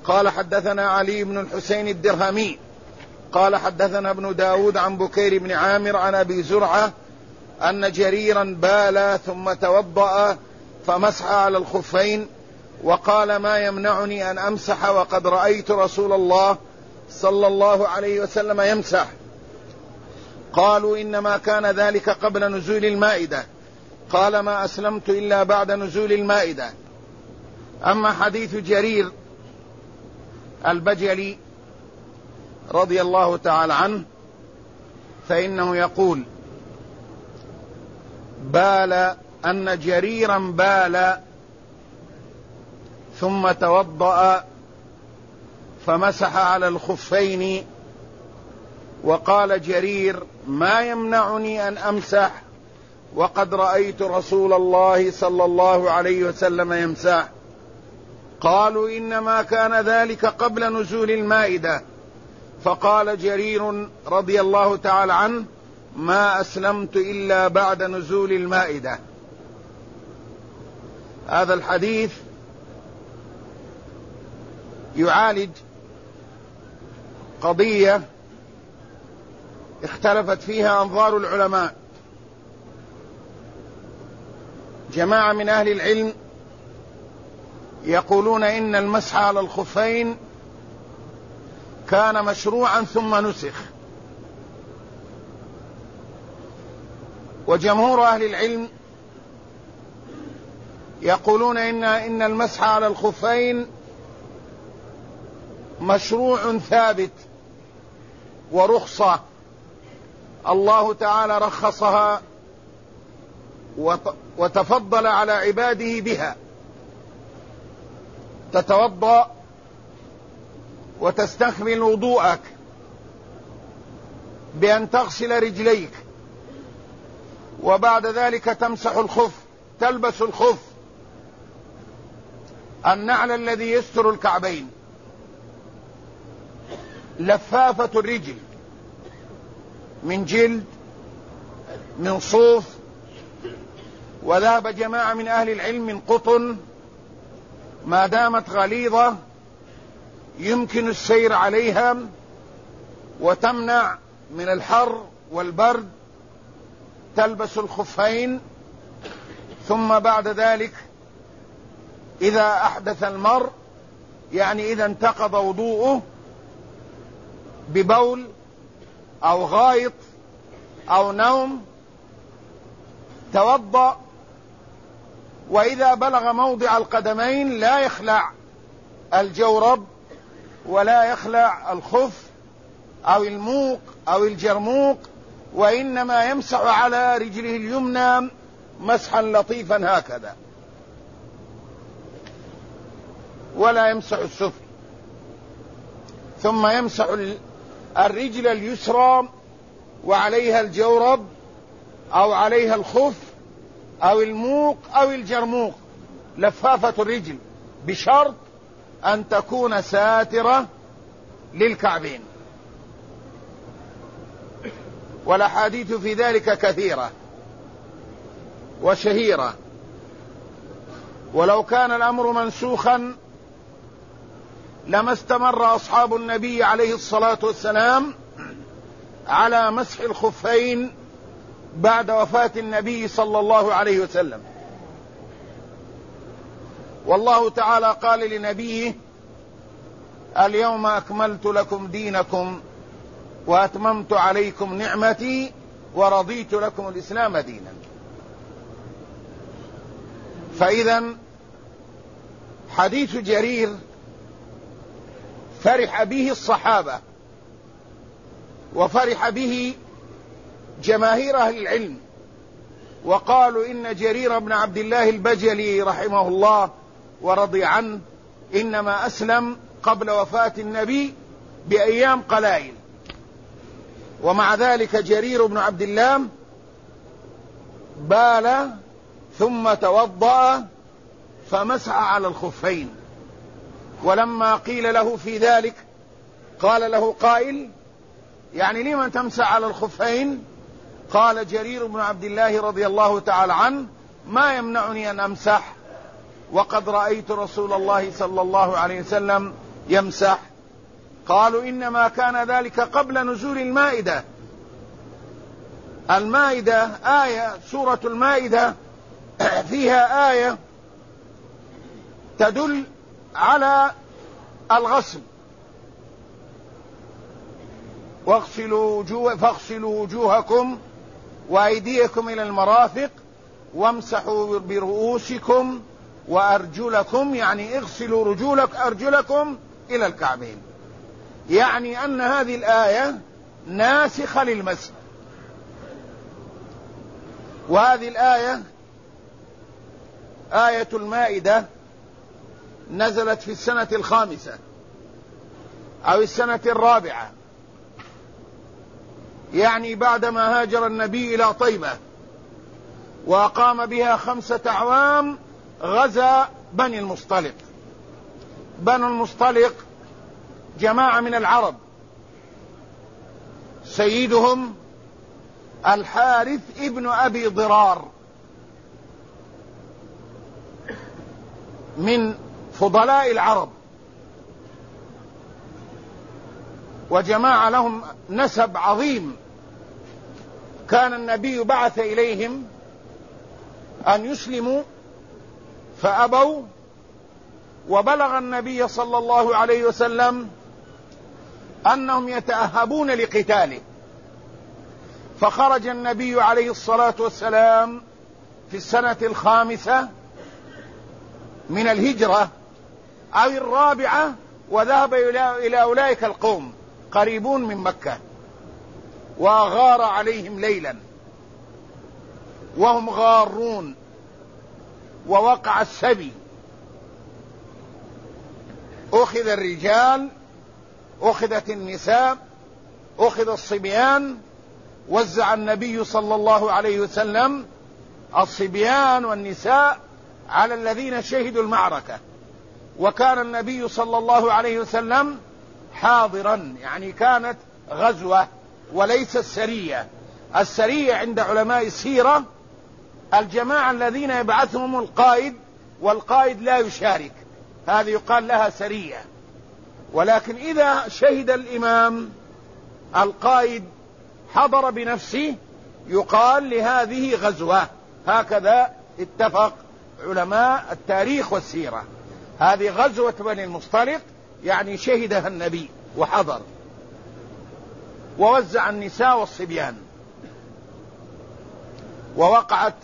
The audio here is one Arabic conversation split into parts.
قال حدثنا علي بن الحسين الدرهمي قال حدثنا ابن داود عن بكير بن عامر عن أبي زرعة أن جريرا بال ثم توضأ فمسح على الخفين وقال: ما يمنعني أن أمسح وقد رأيت رسول الله صلى الله عليه وسلم يمسح. قالوا: إنما كان ذلك قبل نزول المائدة. قال: ما أسلمت إلا بعد نزول المائدة. أما حديث جرير البجلي رضي الله تعالى عنه فإنه يقول: أن جريرا بال ثم توضأ فمسح على الخفين، وقال جرير: ما يمنعني أن أمسح وقد رأيت رسول الله صلى الله عليه وسلم يمسح. قالوا: إنما كان ذلك قبل نزول المائدة. فقال جرير رضي الله تعالى عنه: ما أسلمت إلا بعد نزول المائدة. هذا الحديث يعالج قضية اختلفت فيها أنظار العلماء. جماعة من أهل العلم يقولون إن المسح على الخفين كان مشروعا ثم نسخ، وجمهور أهل العلم يقولون إن المسح على الخفين مشروع ثابت ورخصة الله تعالى رخصها وتفضل على عباده بها. تتوضأ وتستكمل وضوءك بأن تغسل رجليك، وبعد ذلك تمسح الخف، تلبس الخف النعل الذي يستر الكعبين، لفافة الرجل من جلد من صوف، وذهب جماعة من أهل العلم من قطن، ما دامت غليظة يمكن السير عليها وتمنع من الحر والبرد. تلبس الخفين، ثم بعد ذلك إذا أحدث المرء، يعني إذا انتقض وضوءه ببول أو غائط أو نوم، توضأ، وإذا بلغ موضع القدمين لا يخلع الجورب ولا يخلع الخف أو الموق أو الجرموق، وإنما يمسح على رجله اليمنى مسحا لطيفا هكذا، ولا يمسح السفل، ثم يمسح الرجل اليسرى وعليها الجورب أو عليها الخف أو الموق أو الجرموق، لفافة الرجل، بشرط أن تكون ساترة للكعبين. والأحاديث في ذلك كثيرة وشهيرة، ولو كان الأمر منسوخا لما استمر أصحاب النبي عليه الصلاة والسلام على مسح الخفين بعد وفاة النبي صلى الله عليه وسلم. والله تعالى قال لنبيه: اليوم أكملت لكم دينكم وأتممت عليكم نعمتي ورضيت لكم الإسلام دينا. فإذا حديث جرير فرح به الصحابة وفرح به جماهير أهل العلم، وقالوا إن جرير بن عبد الله البجلي رحمه الله ورضي عنه إنما أسلم قبل وفاة النبي بأيام قلائل، ومع ذلك جرير بن عبد الله بال ثم توضأ فمسح على الخفين. ولما قيل له في ذلك قال له قائل: يعني لمن تمسح على الخفين؟ قال جرير بن عبد الله رضي الله تعالى عنه: ما يمنعني أن أمسح وقد رأيت رسول الله صلى الله عليه وسلم يمسح؟ قالوا إنما كان ذلك قبل نزول المائدة. المائدة آية، سورة المائدة فيها آية تدل على الغسل: فاغسلوا وجوهكم وأيديكم إلى المرافق وامسحوا برؤوسكم وأرجلكم، يعني اغسلوا أرجلكم إلى الكعبين. يعني أن هذه الآية ناسخة للمسح. وهذه الآية آية المائدة نزلت في السنة 5 أو السنة 4، يعني بعدما هاجر النبي إلى طيبة وأقام بها 5 أعوام، غزا بني المصطلق. بنو المصطلق جماعة من العرب، سيدهم الحارث ابن أبي ضرار، من فضلاء العرب، وجماعة لهم نسب عظيم. كان النبي بعث إليهم أن يسلموا فأبوا، وبلغ النبي صلى الله عليه وسلم أنهم يتأهبون لقتاله، فخرج النبي عليه الصلاة والسلام في السنة 5 من الهجرة أو 4، وذهب إلى أولئك القوم قريبون من مكة، وغار عليهم ليلا وهم غارون، ووقع السبي، أخذ الرجال، أخذت النساء، أخذ الصبيان. وزع النبي صلى الله عليه وسلم الصبيان والنساء على الذين شهدوا المعركة، وكان النبي صلى الله عليه وسلم حاضرا، يعني كانت غزوة وليس السرية. السرية عند علماء السيرة الجماعة الذين يبعثهم القائد والقائد لا يشارك، هذه يقال لها سرية. ولكن إذا شهد الإمام القائد حضر بنفسه يقال لهذه غزوة. هكذا اتفق علماء التاريخ والسيرة. هذه غزوة بني المصطلق، يعني شهدها النبي وحضر، ووزع النساء والصبيان. ووقعت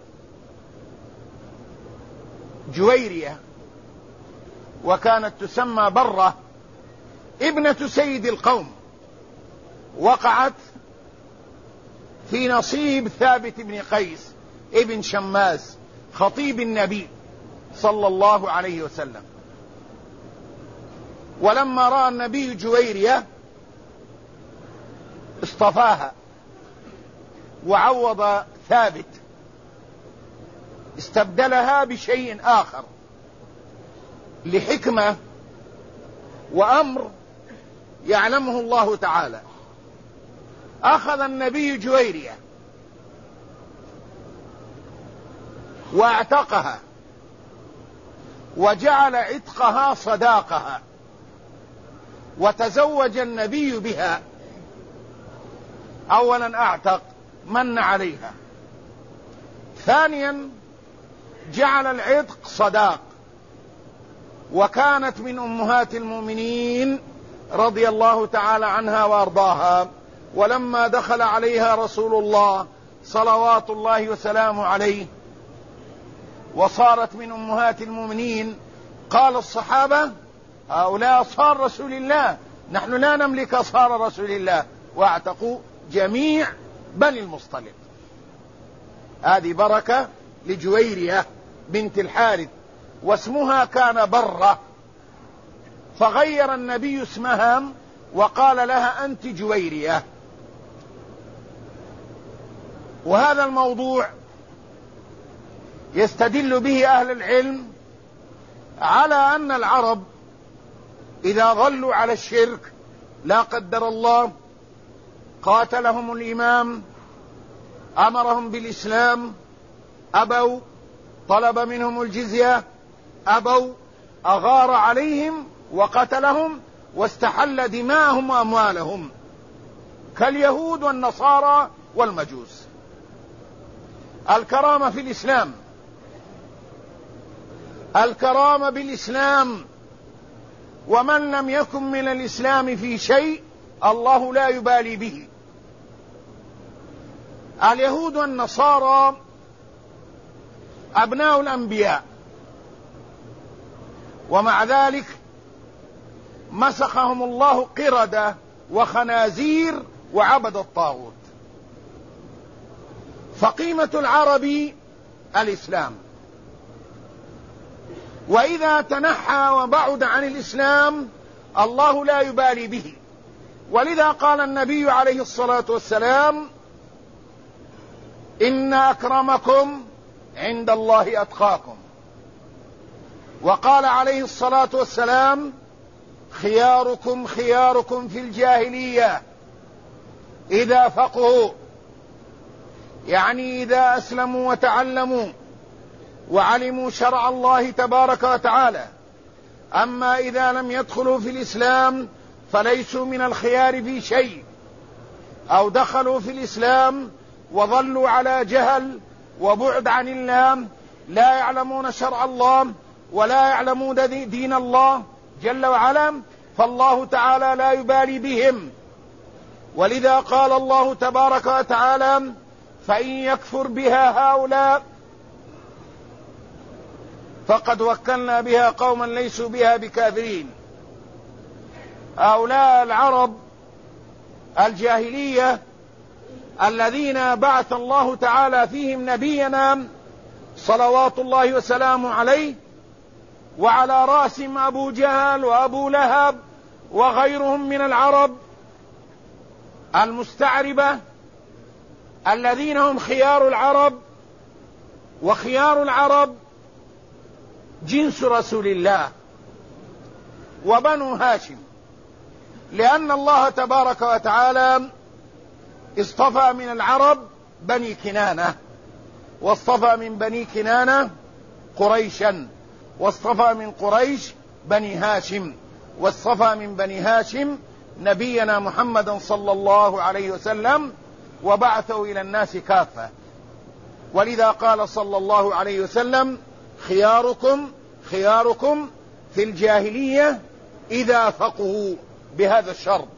جويرية، وكانت تسمى برة، ابنة سيد القوم، وقعت في نصيب ثابت بن قيس ابن شماس خطيب النبي صلى الله عليه وسلم. ولما رأى النبي جويرية اصطفاها وعوض ثابت، استبدلها بشيء آخر لحكمة وأمر يعلمه الله تعالى. أخذ النبي جويرية واعتقها، وجعل عتقها صداقها، وتزوج النبي بها. أولا أعتق، من عليها. ثانيا جعل العتق صداق، وكانت من أمهات المؤمنين رضي الله تعالى عنها وأرضاها. ولما دخل عليها رسول الله صلوات الله وسلامه عليه وصارت من أمهات المؤمنين، قال الصحابة: هؤلاء أصهار رسول الله، نحن لا نملك أصهار رسول الله. واعتقوا جميع بني المصطلق. هذه بركة لجويرية بنت الحارث، واسمها كان برة، فغير النبي اسمها وقال لها: أنت جويرية. وهذا الموضوع يستدل به أهل العلم على أن العرب إذا ظلوا على الشرك لا قدر الله قاتلهم الإمام، أمرهم بالإسلام، أبوا، طلب منهم الجزية، أبوا، أغار عليهم وقتلهم واستحل دماءهم وأموالهم كاليهود والنصارى والمجوس. الكرامة في الإسلام، الكرامة بالإسلام، ومن لم يكن من الإسلام في شيء الله لا يبالي به. اليهود والنصارى أبناء الأنبياء، ومع ذلك مسخهم الله قردة وخنازير وعبد الطاغوت. فقيمة العرب الإسلام، وإذا تنحى وبعد عن الإسلام الله لا يبالي به. ولذا قال النبي عليه الصلاة والسلام: إن أكرمكم عند الله أتقاكم. وقال عليه الصلاة والسلام: خياركم خياركم في الجاهلية إذا فقهوا، يعني إذا أسلموا وتعلموا وعلموا شرع الله تبارك وتعالى. أما إذا لم يدخلوا في الإسلام فليسوا من الخيار في شيء، أو دخلوا في الإسلام وظلوا على جهل وبعد عن الله، لا يعلمون شرع الله ولا يعلمون دين الله جل وعلا، فالله تعالى لا يبالي بهم. ولذا قال الله تبارك وتعالى: فإن يكفر بها هؤلاء فقد وكلنا بها قوما ليسوا بها بكافرين. هؤلاء العرب الجاهلية الذين بعث الله تعالى فيهم نبينا صلوات الله وسلامه عليه، وعلى رأسهم أبو جهل وأبو لهب وغيرهم من العرب المستعربة الذين هم خيار العرب. وخيار العرب جنس رسول الله وبنو هاشم، لأن الله تبارك وتعالى اصطفى من العرب بني كنانة، واصطفى من بني كنانة قريشا، واصطفى من قريش بني هاشم، واصطفى من بني هاشم نبينا محمدا صلى الله عليه وسلم وبعثه إلى الناس كافة. ولذا قال صلى الله عليه وسلم: خياركم خياركم في الجاهلية إذا فقهوا، بهذا الشرط.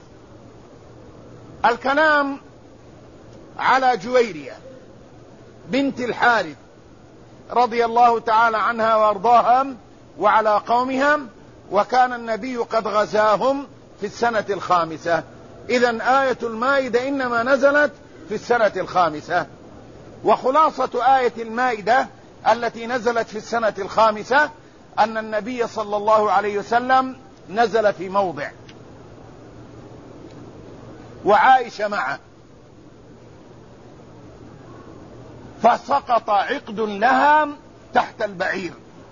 الكلام على جويرية بنت الحارث رضي الله تعالى عنها وارضاها وعلى قومها، وكان النبي قد غزاهم في السنة الخامسة. إذن آية المائدة إنما نزلت في السنة الخامسة. وخلاصة آية المائدة التي نزلت في السنة الخامسة أن النبي صلى الله عليه وسلم نزل في موضع وعائشة معه، فسقط عقد لها تحت البعير.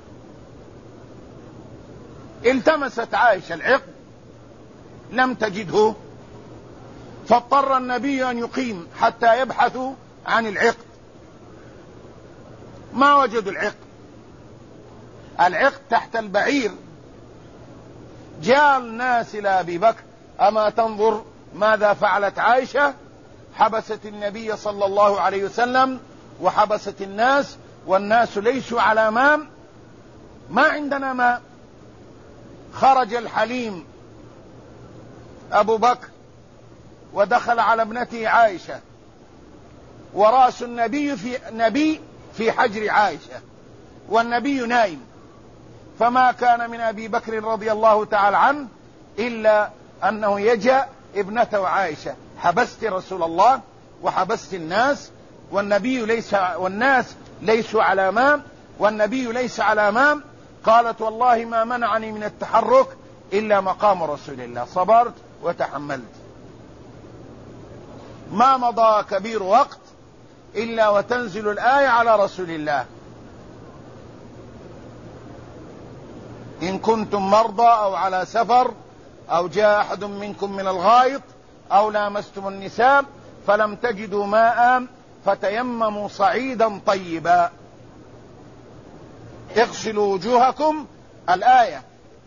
التمست عائشة العقد لم تجده، فاضطر النبي أن يقيم حتى يبحثوا عن العقد. ما وجدوا العقد تحت البعير. جاء الناس إلى أبي بكر: أما تنظر ماذا فعلت عائشة؟ حبست النبي صلى الله عليه وسلم وحبست الناس، والناس ليسوا على ماء، ما عندنا ماء. خرج الحليم أبو بكر ودخل على ابنته عائشة، ورأس النبي في حجر عائشة، والنبي نائم. فما كان من أبي بكر رضي الله تعالى عنه إلا أنه يجأ ابنته عائشة: حبست رسول الله وحبست الناس، والناس ليسوا على ماء والنبي ليس على ماء. قالت: والله ما منعني من التحرك إلا مقام رسول الله، صبرت وتحملت. ما مضى كبير وقت إلا وتنزل الآية على رسول الله: إن كنتم مرضى أو على سفر أو جاء أحد منكم من الغائط أو لامستم النساء فلم تجدوا ماء فتيمموا صعيدا طيبا اغسلوا وجوهكم، الآية.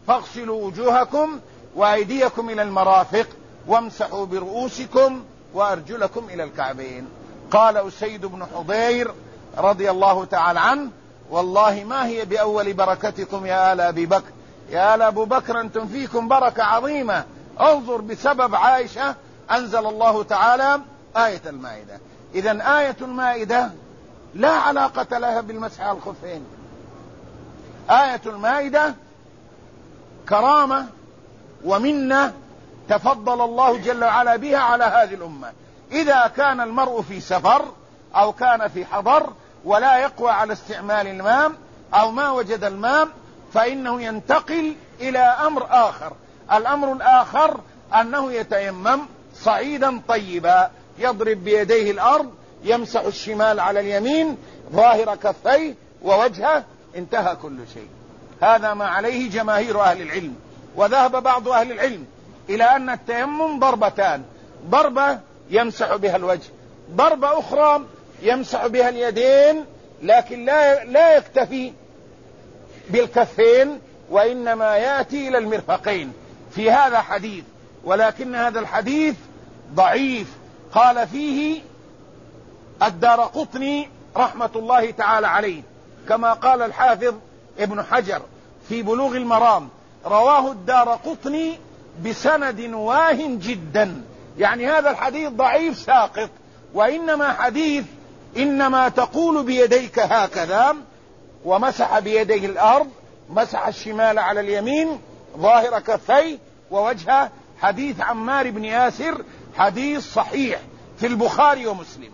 فاغسلوا وجوهكم وأيديكم إلى المرافق وامسحوا برؤوسكم وأرجلكم إلى الكعبين. قال أسيد بن حضير رضي الله تعالى عنه: والله ما هي بأول بركتكم يا آل أبي بكر، يا آل أبو بكر أنتم فيكم بركة عظيمة. انظر بسبب عائشة أنزل الله تعالى آية المائدة. إذن آية المائدة لا علاقة لها بالمسح على الخفين. آية المائدة كرامة ومنة تفضل الله جل وعلا بها على هذه الأمة. إذا كان المرء في سفر أو كان في حضر ولا يقوى على استعمال الماء أو ما وجد الماء فإنه ينتقل إلى أمر آخر. الأمر الآخر أنه يتيمم صعيدا طيبا، يضرب بيديه الأرض، يمسح الشمال على اليمين، ظاهر كفيه ووجهه، انتهى كل شيء. هذا ما عليه جماهير أهل العلم. وذهب بعض أهل العلم إلى أن التيمم ضربتان: ضربة يمسح بها الوجه، ضربة أخرى يمسح بها اليدين، لكن لا يكتفي بالكفين وإنما يأتي إلى المرفقين. في هذا حديث، ولكن هذا الحديث ضعيف. قال فيه الدارقطني رحمة الله تعالى عليه، كما قال الحافظ ابن حجر في بلوغ المرام: رواه الدارقطني بسند واه جدا. يعني هذا الحديث ضعيف ساقط، وإنما حديث إنما تقول بيديك هكذا، ومسح بيديه الأرض، مسح الشمال على اليمين، ظاهر كفيه ووجهه، حديث عمار بن ياسر، حديث صحيح في البخاري ومسلم.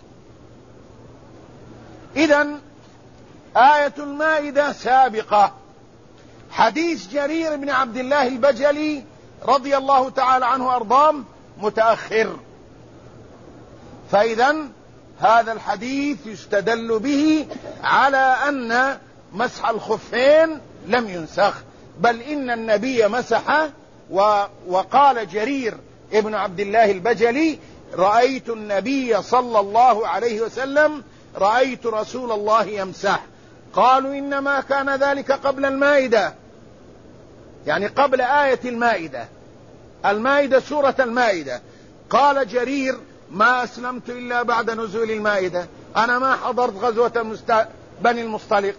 إذن آية المائدة سابقة. حديث جرير بن عبد الله البجلي رضي الله تعالى عنه وأرضاه متأخر. فإذن هذا الحديث يستدل به على أن مسح الخفين لم ينسخ، بل إن النبي مسح. وقال جرير ابن عبد الله البجلي: رأيت النبي صلى الله عليه وسلم، رأيت رسول الله يمسح. قالوا إنما كان ذلك قبل المائدة، يعني قبل آية المائدة. المائدة سورة المائدة. قال جرير: ما أسلمت إلا بعد نزول المائدة، أنا ما حضرت غزوة بني المصطلق.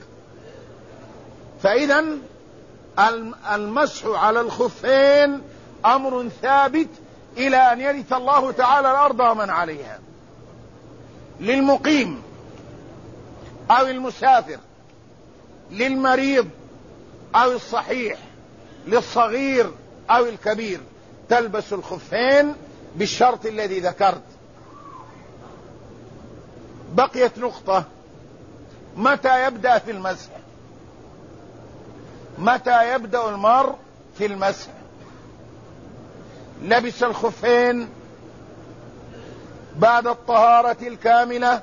فإذا المسح على الخفين أمر ثابت إلى أن يرث الله تعالى الأرض ومن عليها، للمقيم أو المسافر، للمريض أو الصحيح، للصغير أو الكبير، تلبس الخفين بالشرط الذي ذكرت. بقيت نقطة: متى يبدأ في المسح؟ متى يبدأ المرء في المسح؟ لبس الخفين بعد الطهارة الكاملة،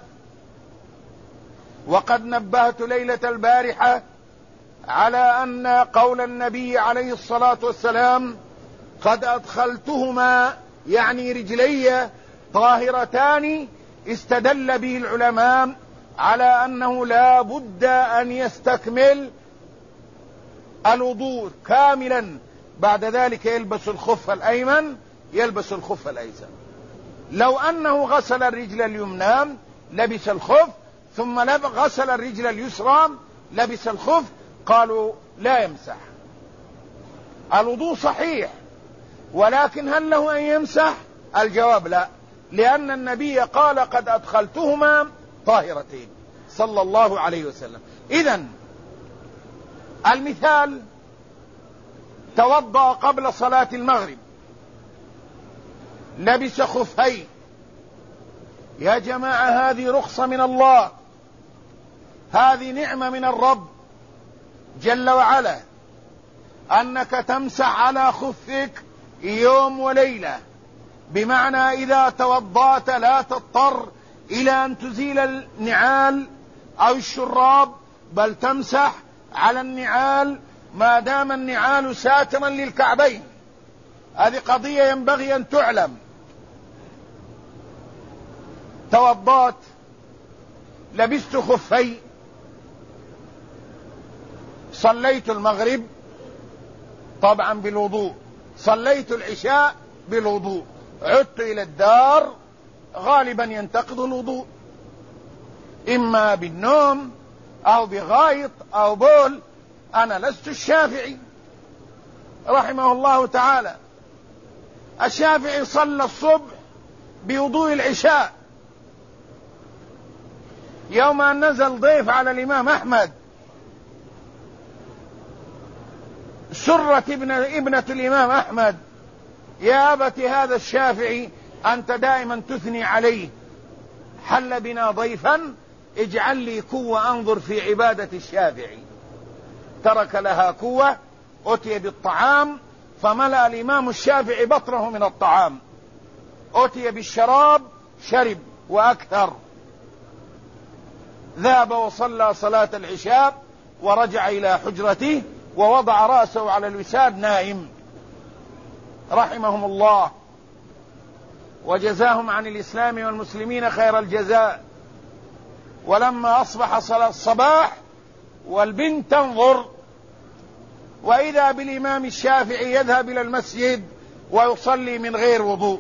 وقد نبهت ليلة البارحة على أن قول النبي عليه الصلاة والسلام: قد أدخلتهما، يعني رجلي طاهرتان، استدل به العلماء على أنه لا بد أن يستكمل الوضوء كاملا، بعد ذلك يلبس الخف الأيمن، يلبس الخف الأيسر. لو أنه غسل الرجل اليمنى لبس الخف، ثم غسل الرجل اليسرى لبس الخف، قالوا لا يمسح. الوضوء صحيح، ولكن هل له أن يمسح؟ الجواب لا، لأن النبي قال: قد أدخلتهما طاهرتين، صلى الله عليه وسلم. إذن المثال: توضأ قبل صلاة المغرب، لبس خفين. يا جماعة، هذه رخصة من الله، هذه نعمة من الرب جل وعلا، أنك تمسح على خفك يوم وليلة، بمعنى إذا توضأت لا تضطر إلى أن تزيل النعال أو الشراب، بل تمسح على النعال ما دام النعال ساترا للكعبين. هذه قضية ينبغي أن تعلم. توضأت، لبست خفي، صليت المغرب، طبعا بالوضوء، صليت العشاء بالوضوء، عدت إلى الدار غالبا ينتقض الوضوء، إما بالنوم أو بغائط أو بول. أنا لست الشافعي رحمه الله تعالى. الشافعي صلى الصبح بوضوء العشاء. يوم أن نزل ضيف على الإمام أحمد سرت ابنة الإمام أحمد: يا أبت هذا الشافعي أنت دائما تثني عليه، حل بنا ضيفا اجعل لي كوة أنظر في عبادة الشافعي. ترك لها كوة، أتي بالطعام فملأ الإمام الشافعي بطنه من الطعام، أتي بالشراب شرب وأكثر. ذهب وصلى صلاة العشاء ورجع إلى حجرته ووضع رأسه على الوساد نائم رحمهم الله وجزاهم عن الإسلام والمسلمين خير الجزاء. ولما أصبح صلاة الصباح والبنت تنظر، وإذا بالإمام الشافعي يذهب إلى المسجد ويصلي من غير وضوء.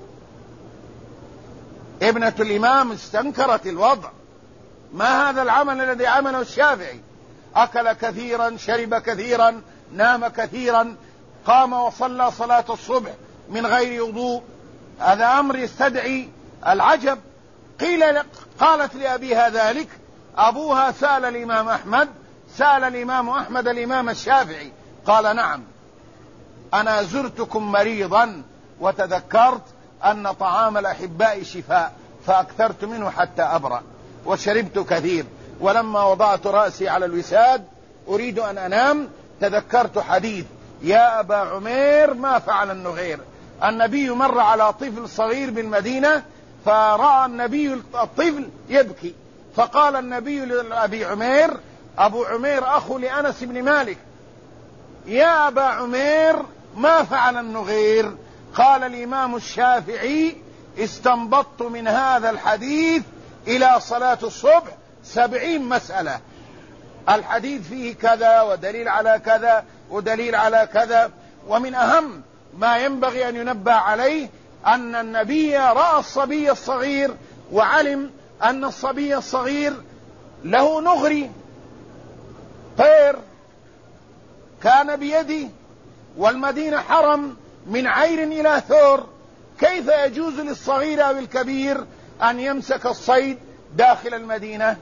ابنة الإمام استنكرت الوضع: ما هذا العمل الذي عمله الشافعي؟ أكل كثيرا، شرب كثيرا، نام كثيرا، قام وصلى صلاة الصبح من غير وضوء، هذا أمر يستدعي العجب. قالت لأبيها ذلك. أبوها سأل الإمام أحمد، سأل الإمام أحمد الإمام الشافعي، قال: نعم، أنا زرتكم مريضا وتذكرت أن طعام الأحباء شفاء فأكثرت منه حتى أبرأ، وشربت كثير، ولما وضعت رأسي على الوساد أريد أن أنام تذكرت حديث يا أبا عمير ما فعل النغير. النبي مر على طفل صغير بالمدينة فرأى النبي الطفل يبكي، فقال النبي لأبي عمير: أبو عمير أخو لأنس بن مالك، يا أبا عمير ما فعل النغير؟ قال الإمام الشافعي: استنبطت من هذا الحديث إلى صلاة الصبح 70 مسألة، الحديث فيه كذا ودليل على كذا ودليل على كذا. ومن أهم ما ينبغي أن ينبه عليه أن النبي رأى الصبي الصغير وعلم أن الصبي الصغير له نغري طير كان بيده، والمدينة حرم من عير إلى ثور، كيف يجوز للصغير أو الكبير أن يمسك الصيد داخل المدينة؟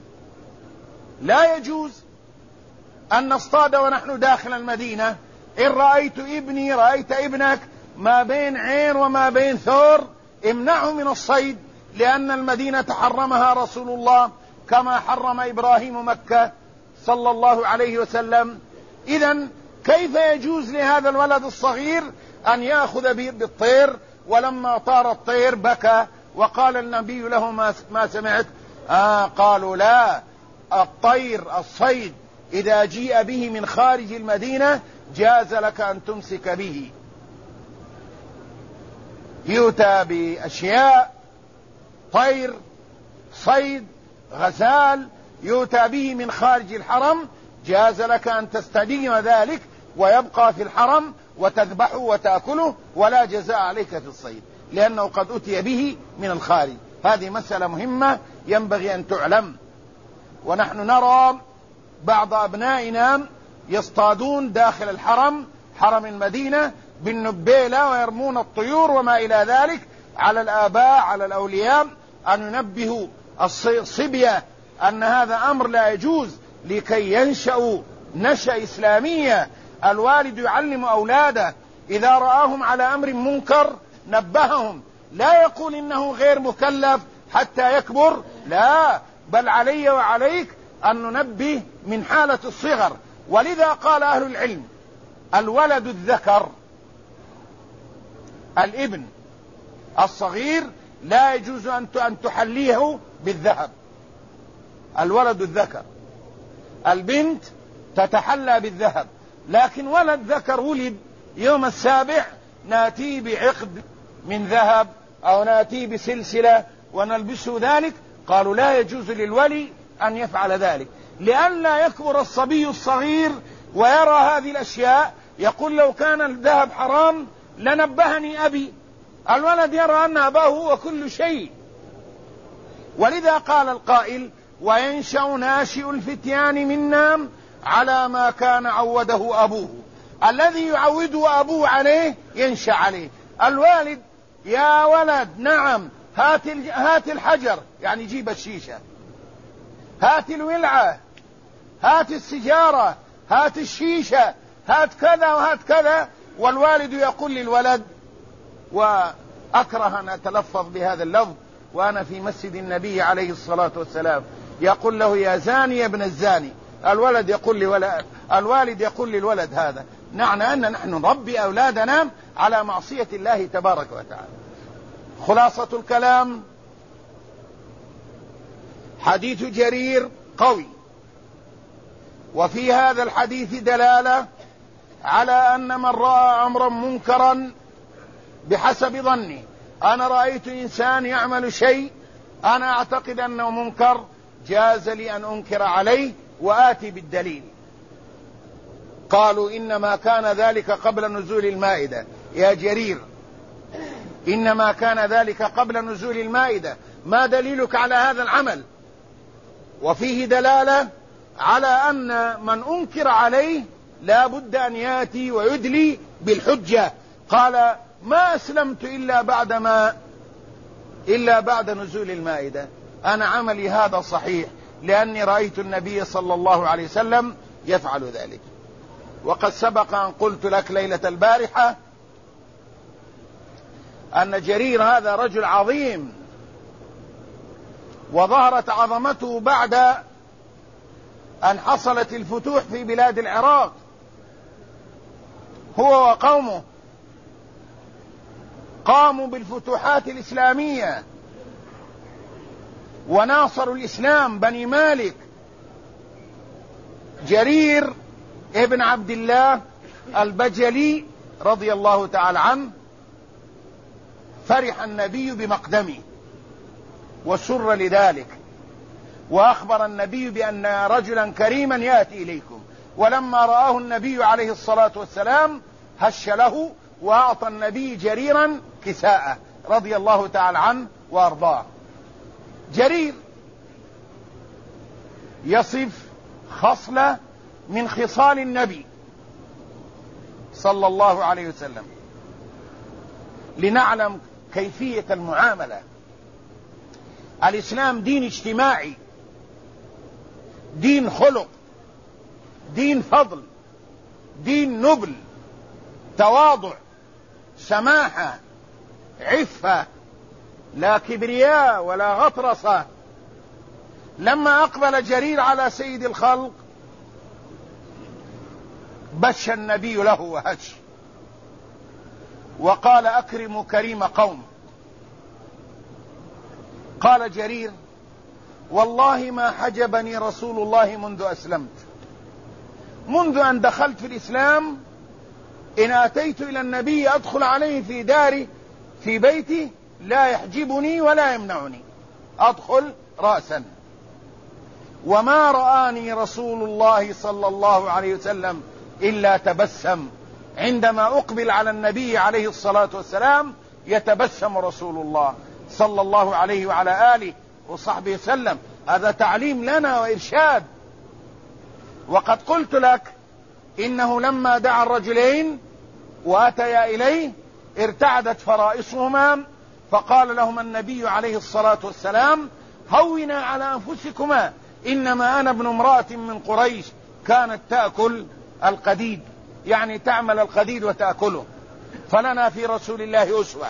لا يجوز أن نصطاد ونحن داخل المدينة. إن رأيت ابني رأيت ابنك ما بين عين وما بين ثور امنعه من الصيد، لأن المدينة حرمها رسول الله كما حرم إبراهيم مكة صلى الله عليه وسلم. إذن كيف يجوز لهذا الولد الصغير أن يأخذ بالطير؟ ولما طار الطير بكى وقال النبي له: ما سمعت؟ قالوا: لا، الطير الصيد إذا جيء به من خارج المدينة جاز لك أن تمسك به. يؤتى بأشياء طير، صيد، غزال، يؤتى به من خارج الحرم، جاز لك أن تستديم ذلك ويبقى في الحرم وتذبحه وتأكله ولا جزاء عليك في الصيد، لأنه قد أتي به من الخارج. هذه مسألة مهمة ينبغي أن تعلم. ونحن نرى بعض أبنائنا يصطادون داخل الحرم، حرم المدينة، بالنبيلة ويرمون الطيور وما إلى ذلك. على الآباء على الأولياء أن ينبهوا الصبية أن هذا أمر لا يجوز، لكي ينشأوا نشأة إسلامية. الوالد يعلم أولاده إذا رآهم على أمر منكر نبههم، لا يقول إنه غير مكلف حتى يكبر، لا، بل علي وعليك أن ننبه من حالة الصغر. ولذا قال أهل العلم: الولد الذكر، الابن الصغير لا يجوز أن تحليه بالذهب، الولد الذكر. البنت تتحلى بالذهب، لكن ولد ذكر ولد يوم السابع ناتي بعقد من ذهب أو ناتي بسلسلة ونلبسه ذلك. قالوا: لا يجوز للولي أن يفعل ذلك، لئلا يكبر الصبي الصغير ويرى هذه الأشياء يقول لو كان الذهب حرام لنبهني أبي. الولد يرى أن أباه هو كل شيء. ولذا قال القائل: وينشأ ناشئ الفتيان منا على ما كان عوده أبوه. الذي يعوده أبوه عليه ينشأ عليه. الوالد: يا ولد نعم هات الحجر، يعني جيب الشيشة، هات الولعة، هات السجارة، هات الشيشة، هات كذا وهات كذا. والوالد يقول للولد، وأكره أن أتلفظ بهذا اللفظ وأنا في مسجد النبي عليه الصلاة والسلام، يقول له: يا زاني يا ابن الزاني. الوالد يقول للولد هذا. نعنى أن نحن نربي أولادنا على معصية الله تبارك وتعالى. خلاصة الكلام: حديث جرير قوي، وفي هذا الحديث دلالة على أن من رأى أمرا منكرا بحسب ظني، أنا رأيت إنسان يعمل شيء أنا أعتقد أنه منكر، جاز لي أن أنكر عليه وآتي بالدليل. قالوا: إنما كان ذلك قبل نزول المائدة. يا جرير، إنما كان ذلك قبل نزول المائدة، ما دليلك على هذا العمل؟ وفيه دلالة على أن من أنكر عليه لا بد أن يأتي ويدلي بالحجة. قال: ما أسلمت إلا بعد نزول المائدة. أنا عملي هذا صحيح لأني رأيت النبي صلى الله عليه وسلم يفعل ذلك. وقد سبق أن قلت لك ليلة البارحة أن جرير هذا رجل عظيم، وظهرت عظمته بعد أن حصلت الفتوح في بلاد العراق. هو وقومه قاموا بالفتوحات الإسلامية وناصروا الإسلام. بني مالك. جرير ابن عبد الله البجلي رضي الله تعالى عنه فرح النبي بمقدمه وسر لذلك، وأخبر النبي بأن رجلا كريما يأتي إليكم. ولما رآه النبي عليه الصلاة والسلام هش له وأعطى النبي جريرا كساءه رضي الله تعالى عنه وأرضاه. جرير يصف خصلة من خصال النبي صلى الله عليه وسلم لنعلم كيفية المعاملة. الإسلام دين اجتماعي، دين خلق، دين فضل، دين نبل، تواضع، سماحة، عفة، لا كبرياء ولا غطرسة. لما أقبل جرير على سيد الخلق بش النبي له وهش وقال: أكرم كريم قوم. قال جرير: والله ما حجبني رسول الله منذ أسلمت. منذ أن دخلت في الإسلام إن أتيت إلى النبي أدخل عليه في داري في بيتي لا يحجبني ولا يمنعني، أدخل رأسا. وما رآني رسول الله صلى الله عليه وسلم إلا تبسم. عندما أقبل على النبي عليه الصلاة والسلام يتبسم رسول الله صلى الله عليه وعلى آله وصحبه وسلم. هذا تعليم لنا وإرشاد. وقد قلت لك إنه لما دعا الرجلين وأتيا إليه ارتعدت فرائصهما، فقال لهما النبي عليه الصلاة والسلام: هونا على أنفسكما، إنما أنا ابن امرأة من قريش كانت تأكل القديد، يعني تعمل القديد وتأكله، فلنا في رسول الله أسوة.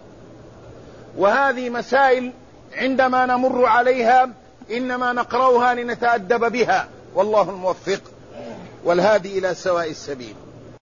وهذه مسائل عندما نمر عليها إنما نقرأها لنتأدب بها، والله الموفق والهادي إلى سواء السبيل.